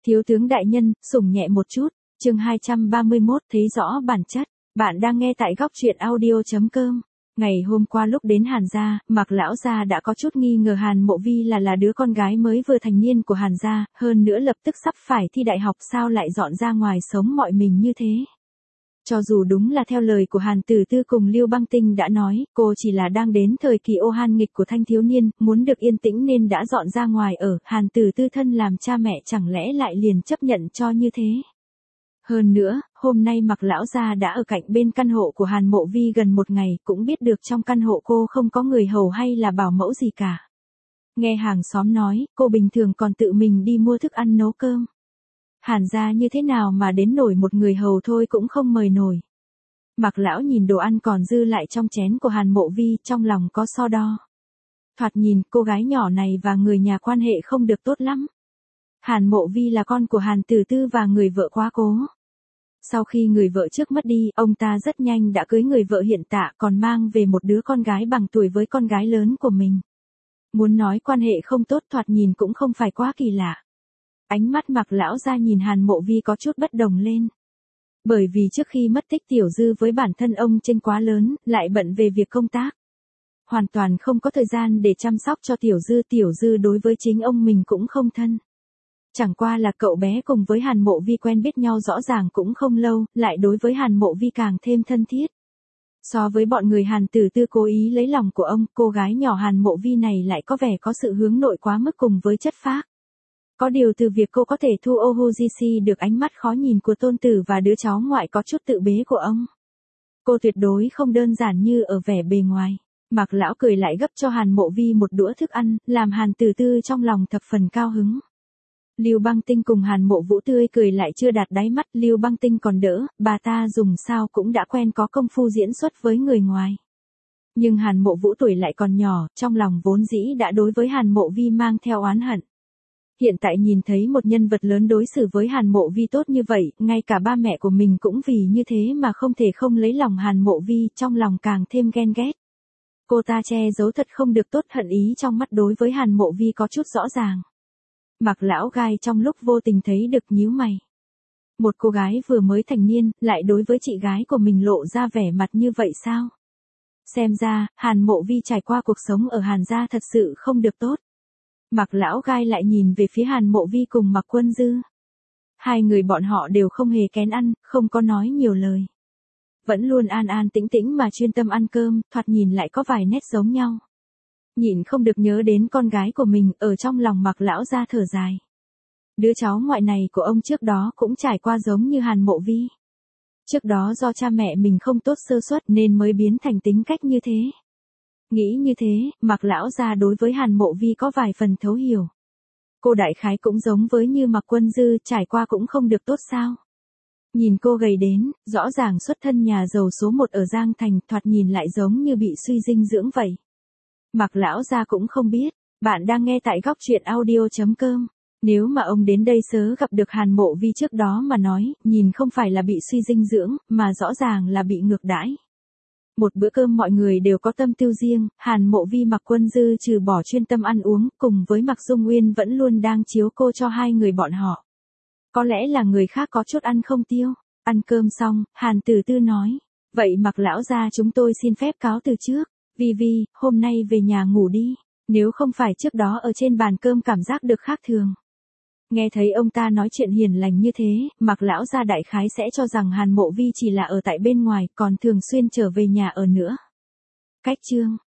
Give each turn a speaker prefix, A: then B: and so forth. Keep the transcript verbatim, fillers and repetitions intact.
A: Thiếu tướng đại nhân, sủng nhẹ một chút, chương hai trăm ba mươi mốt thấy rõ bản chất. Bạn đang nghe tại góc truyện audio.com. Ngày hôm qua lúc đến Hàn gia, Mạc lão gia đã có chút nghi ngờ Hàn Mộ Vi là là đứa con gái mới vừa thành niên của Hàn gia, hơn nữa lập tức sắp phải thi đại học sao lại dọn ra ngoài sống mọi mình như thế. Cho dù đúng là theo lời của Hàn Tử Tư cùng Lưu Băng Tinh đã nói, cô chỉ là đang đến thời kỳ ô han nghịch của thanh thiếu niên, muốn được yên tĩnh nên đã dọn ra ngoài ở, Hàn Tử Tư thân làm cha mẹ chẳng lẽ lại liền chấp nhận cho như thế. Hơn nữa, hôm nay Mạc lão gia đã ở cạnh bên căn hộ của Hàn Mộ Vi gần một ngày, cũng biết được trong căn hộ cô không có người hầu hay là bảo mẫu gì cả. Nghe hàng xóm nói, cô bình thường còn tự mình đi mua thức ăn nấu cơm. Hàn gia như thế nào mà đến nổi một người hầu thôi cũng không mời nổi. Mạc lão nhìn đồ ăn còn dư lại trong chén của Hàn Mộ Vi, trong lòng có so đo. Thoạt nhìn, cô gái nhỏ này và người nhà quan hệ không được tốt lắm. Hàn Mộ Vi là con của Hàn Tử Tư và người vợ quá cố. Sau khi người vợ trước mất đi, ông ta rất nhanh đã cưới người vợ hiện tại, còn mang về một đứa con gái bằng tuổi với con gái lớn của mình. Muốn nói quan hệ không tốt thoạt nhìn cũng không phải quá kỳ lạ. Ánh mắt Mạc lão ra nhìn Hàn Mộ Vi có chút bất đồng lên. Bởi vì trước khi mất tích Tiểu Dư với bản thân ông tranh quá lớn, lại bận về việc công tác. Hoàn toàn không có thời gian để chăm sóc cho Tiểu Dư, Tiểu Dư đối với chính ông mình cũng không thân. Chẳng qua là cậu bé cùng với Hàn Mộ Vi quen biết nhau rõ ràng cũng không lâu, lại đối với Hàn Mộ Vi càng thêm thân thiết. So với bọn người Hàn Tử Tư cố ý lấy lòng của ông, cô gái nhỏ Hàn Mộ Vi này lại có vẻ có sự hướng nội quá mức cùng với chất phác. Có điều từ việc cô có thể thu Ohujishi được ánh mắt khó nhìn của tôn tử và đứa cháu ngoại có chút tự bế của ông. Cô tuyệt đối không đơn giản như ở vẻ bề ngoài. Mạc lão cười lại gấp cho Hàn Mộ Vi một đũa thức ăn, làm Hàn Tử Tư trong lòng thập phần cao hứng. Lưu Băng Tinh cùng Hàn Mộ Vũ tươi cười lại chưa đạt đáy mắt, Lưu Băng Tinh còn đỡ, bà ta dùng sao cũng đã quen có công phu diễn xuất với người ngoài. Nhưng Hàn Mộ Vũ tuổi lại còn nhỏ, trong lòng vốn dĩ đã đối với Hàn Mộ Vi mang theo oán hận. Hiện tại nhìn thấy một nhân vật lớn đối xử với Hàn Mộ Vi tốt như vậy, ngay cả ba mẹ của mình cũng vì như thế mà không thể không lấy lòng Hàn Mộ Vi, trong lòng càng thêm ghen ghét. Cô ta che giấu thật không được tốt, hận ý trong mắt đối với Hàn Mộ Vi có chút rõ ràng. Mạc lão gai trong lúc vô tình thấy được nhíu mày. Một cô gái vừa mới thành niên, lại đối với chị gái của mình lộ ra vẻ mặt như vậy sao? Xem ra, Hàn Mộ Vi trải qua cuộc sống ở Hàn gia thật sự không được tốt. Mạc lão gai lại nhìn về phía Hàn Mộ Vi cùng Mạc Quân Dư. Hai người bọn họ đều không hề kén ăn, không có nói nhiều lời. Vẫn luôn an an tĩnh tĩnh mà chuyên tâm ăn cơm, thoạt nhìn lại có vài nét giống nhau. Nhịn không được nhớ đến con gái của mình, ở trong lòng Mạc lão ra thở dài. Đứa cháu ngoại này của ông trước đó cũng trải qua giống như Hàn Mộ Vi. Trước đó do cha mẹ mình không tốt sơ suất nên mới biến thành tính cách như thế. Nghĩ như thế, Mạc lão ra đối với Hàn Mộ Vi có vài phần thấu hiểu. Cô đại khái cũng giống với như Mạc Quân Dư, trải qua cũng không được tốt sao. Nhìn cô gầy đến, rõ ràng xuất thân nhà giàu số một ở Giang Thành, thoạt nhìn lại giống như bị suy dinh dưỡng vậy. Mạc lão gia cũng không biết, bạn đang nghe tại góc truyện audio.com. Nếu mà ông đến đây sớ gặp được Hàn Mộ Vi trước đó mà nói, nhìn không phải là bị suy dinh dưỡng, mà rõ ràng là bị ngược đãi. Một bữa cơm mọi người đều có tâm tư riêng, Hàn Mộ Vi Mạc Quân Dư trừ bỏ chuyên tâm ăn uống, cùng với Mạc Dung Nguyên vẫn luôn đang chiếu cô cho hai người bọn họ. Có lẽ là người khác có chút ăn không tiêu. Ăn cơm xong, Hàn Tử Tư nói, vậy Mạc lão gia chúng tôi xin phép cáo từ trước. Vi Vi, hôm nay về nhà ngủ đi, nếu không phải trước đó ở trên bàn cơm cảm giác được khác thường. Nghe thấy ông ta nói chuyện hiền lành như thế, Mạc lão gia đại khái sẽ cho rằng Hàn Mộ Vi chỉ là ở tại bên ngoài, còn thường xuyên trở về nhà ở nữa. Cách chương